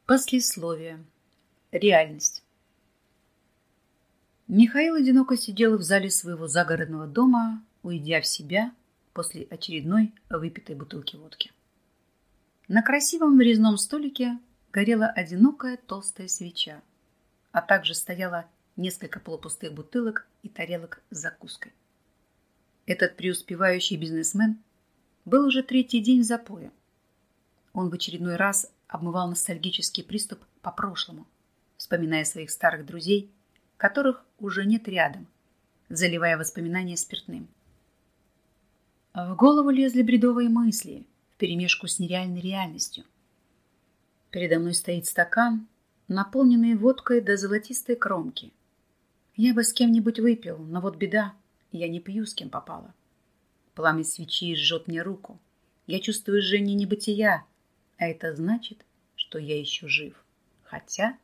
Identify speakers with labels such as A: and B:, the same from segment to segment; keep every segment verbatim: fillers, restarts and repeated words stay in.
A: Послесловие. Реальность. Михаил одиноко сидел в зале своего загородного дома, уйдя в себя после очередной выпитой бутылки водки. На красивом резном столике горела одинокая толстая свеча, а также стояло несколько полупустых бутылок и тарелок с закуской. Этот преуспевающий бизнесмен был уже третий день в запое. Он в очередной раз обмывал ностальгический приступ по прошлому, вспоминая своих старых друзей, которых уже нет рядом, заливая воспоминания спиртным. В голову лезли бредовые мысли вперемешку с нереальной реальностью. Передо мной стоит стакан, наполненный водкой до золотистой кромки. Я бы с кем-нибудь выпил, но вот беда, я не пью, с кем попало. Пламя свечи жжет мне руку. Я чувствую жжение небытия, а это значит, что я еще жив. Хотя,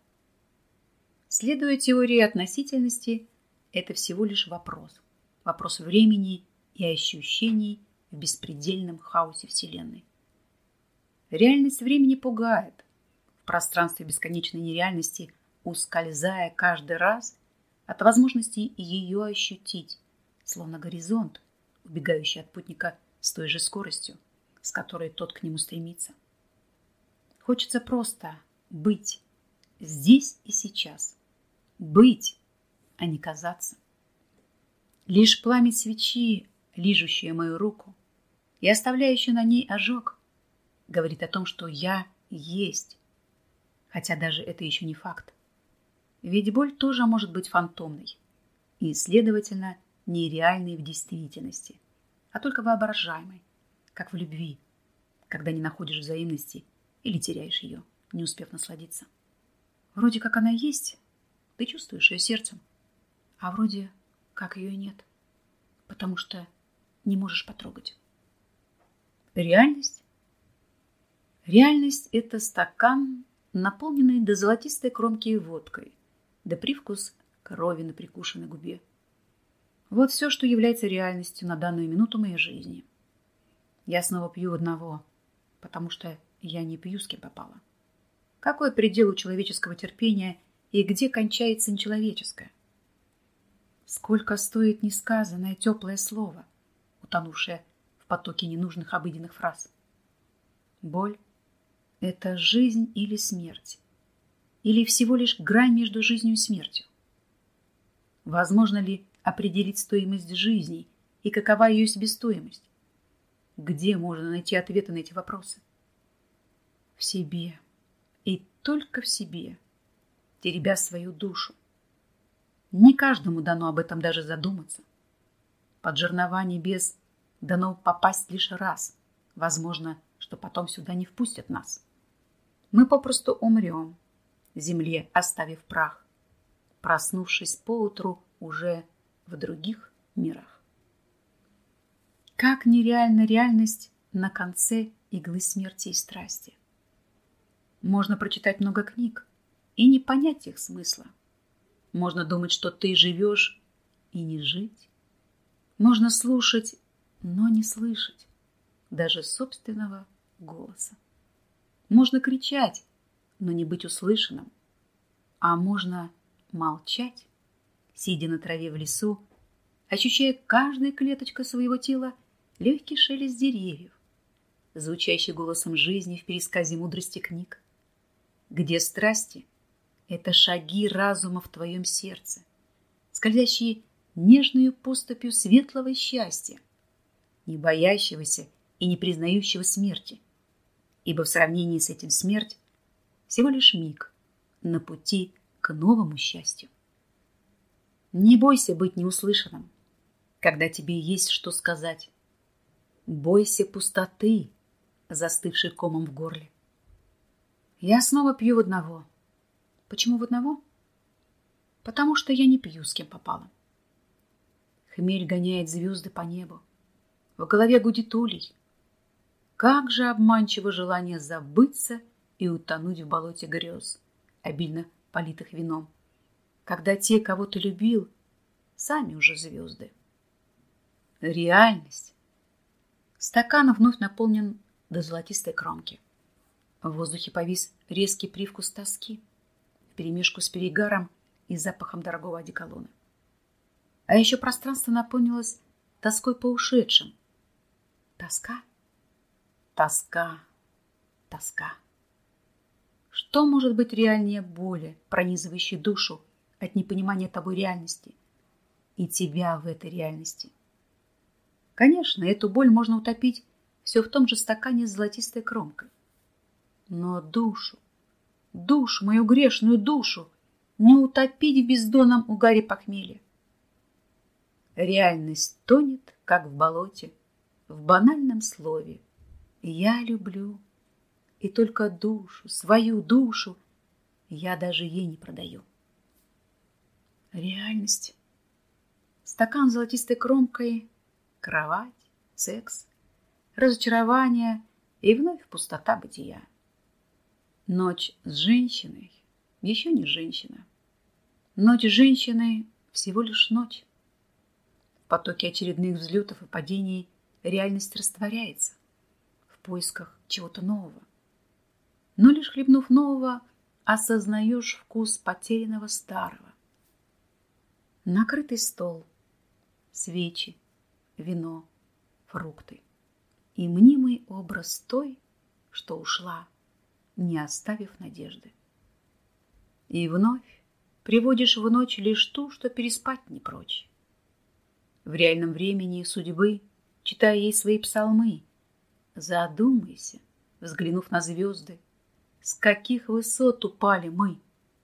A: следуя теории относительности, это всего лишь вопрос. Вопрос времени и ощущений в беспредельном хаосе Вселенной. Реальность времени пугает. В пространстве бесконечной нереальности, ускользая каждый раз от возможности ее ощутить, словно горизонт, убегающий от путника с той же скоростью, с которой тот к нему стремится. Хочется просто быть здесь и сейчас. Быть, а не казаться. Лишь пламя свечи, лижущее мою руку и оставляющее на ней ожог, говорит о том, что я есть. Хотя даже это еще не факт. Ведь боль тоже может быть фантомной и, следовательно, нереальной в действительности, а только воображаемой, как в любви, когда не находишь взаимности или теряешь ее, не успев насладиться. Вроде как она есть, ты чувствуешь ее сердцем, а вроде как ее нет, потому что не можешь потрогать. Реальность? Реальность – это стакан, наполненный до золотистой кромки водкой, да привкус крови на прикушенной губе. Вот все, что является реальностью на данную минуту моей жизни. Я снова пью одного, потому что я не пью, с кем попало. Какой предел у человеческого терпения и где кончается нечеловеческое? Сколько стоит несказанное теплое слово, утонувшее в потоке ненужных обыденных фраз? Боль – это жизнь или смерть, или всего лишь грань между жизнью и смертью? Возможно ли определить стоимость жизни и какова ее себестоимость? Где можно найти ответы на эти вопросы? В себе и только в себе, теребя свою душу. Не каждому дано об этом даже задуматься. Под жернова небес дано попасть лишь раз. Возможно, что потом сюда не впустят нас. Мы попросту умрем, земле оставив прах, проснувшись поутру уже в других мирах. Как нереальна реальность на конце иглы смерти и страсти. Можно прочитать много книг и не понять их смысла. Можно думать, что ты живешь, и не жить. Можно слушать, но не слышать даже собственного голоса. Можно кричать, но не быть услышанным. А можно молчать, сидя на траве в лесу, ощущая каждой клеточкой своего тела легкий шелест деревьев, звучащий голосом жизни в пересказе мудрости книг. Где страсти — это шаги разума в твоем сердце, скользящие нежную поступью светлого счастья, не боящегося и не признающего смерти, ибо в сравнении с этим смерть всего лишь миг на пути к новому счастью. Не бойся быть неуслышанным, когда тебе есть что сказать. Бойся пустоты, застывшей комом в горле. Я снова пью в одного. Почему в одного? Потому что я не пью, с кем попало. Хмель гоняет звезды по небу. В голове гудит улей. Как же обманчиво желание забыться и утонуть в болоте грез, обильно политых вином, когда те, кого ты любил, сами уже звезды. Реальность. Стакан вновь наполнен до золотистой кромки. В воздухе повис резкий привкус тоски вперемешку с перегаром и запахом дорогого одеколона. А еще пространство наполнилось тоской по ушедшим. Тоска, тоска, тоска. Что может быть реальнее боли, пронизывающей душу от непонимания тобой реальности и тебя в этой реальности? Конечно, эту боль можно утопить все в том же стакане с золотистой кромкой. Но душу, душу, мою грешную душу, не утопить в бездонном угаре похмелья. Реальность тонет, как в болоте, в банальном слове. Я люблю, и только душу, свою душу, я даже ей не продаю. Реальность. Стакан с золотистой кромкой, кровать, секс, разочарование и вновь пустота бытия. Ночь с женщиной еще не женщина. Ночь с женщиной всего лишь ночь. В потоке очередных взлетов и падений реальность растворяется в поисках чего-то нового. Но лишь хлебнув нового, осознаешь вкус потерянного старого. Накрытый стол, свечи, вино, фрукты и мнимый образ той, что ушла, не оставив надежды. И вновь приводишь в ночь лишь ту, что переспать не прочь. В реальном времени судьбы, читая ей свои псалмы, задумайся, взглянув на звезды, с каких высот упали мы.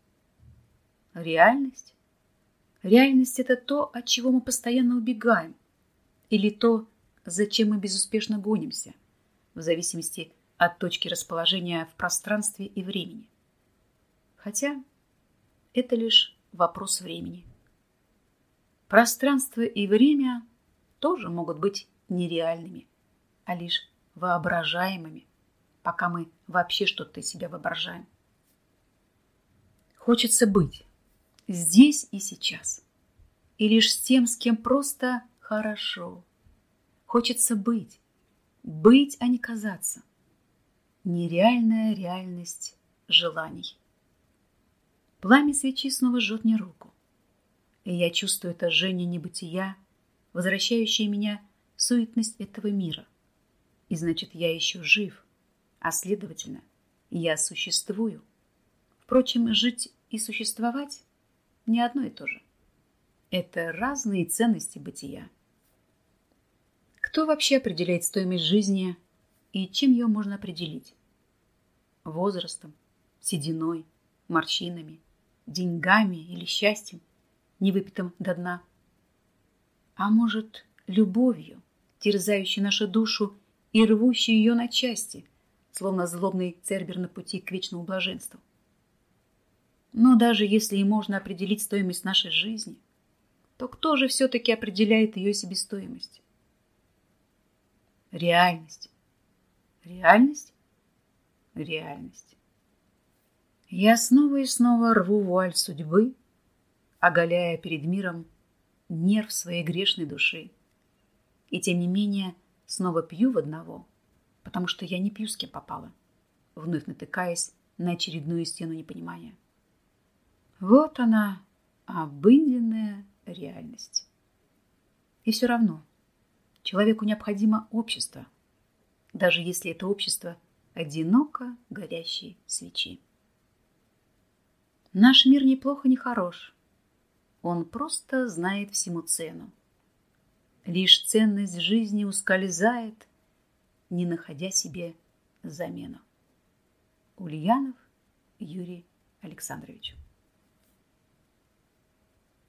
A: Реальность? Реальность — это то, от чего мы постоянно убегаем, или то, зачем мы безуспешно гонимся, в зависимости от точки расположения в пространстве и времени. Хотя это лишь вопрос времени. Пространство и время тоже могут быть нереальными, а лишь воображаемыми, пока мы вообще что-то из себя воображаем. Хочется быть здесь и сейчас, и лишь с тем, с кем просто хорошо. Хочется быть, быть, а не казаться. Нереальная реальность желаний. Пламя свечи снова жжет мне руку, и я чувствую это жжение небытия, возвращающее меня в суетность этого мира. И значит, я еще жив, а следовательно, я существую. Впрочем, жить и существовать не одно и то же. Это разные ценности бытия. Кто вообще определяет стоимость жизни и чем ее можно определить? Возрастом, сединой, морщинами, деньгами или счастьем, не выпитым до дна? А может, любовью, терзающей нашу душу и рвущей ее на части, словно злобный цербер на пути к вечному блаженству? Но даже если и можно определить стоимость нашей жизни, то кто же все-таки определяет ее себестоимость? Реальность. Реальность? Реальность. Я снова и снова рву вуаль судьбы, оголяя перед миром нерв своей грешной души. И тем не менее снова пью в одного, потому что я не пью с кем попало, вновь натыкаясь на очередную стену непонимания. Вот она, обыденная реальность. И все равно человеку необходимо общество, даже если это общество одиноко горящей свечи. Наш мир неплохо, не хорош. Он просто знает всему цену. Лишь ценность жизни ускользает, не находя себе замену. Ульянов Юрий Александрович.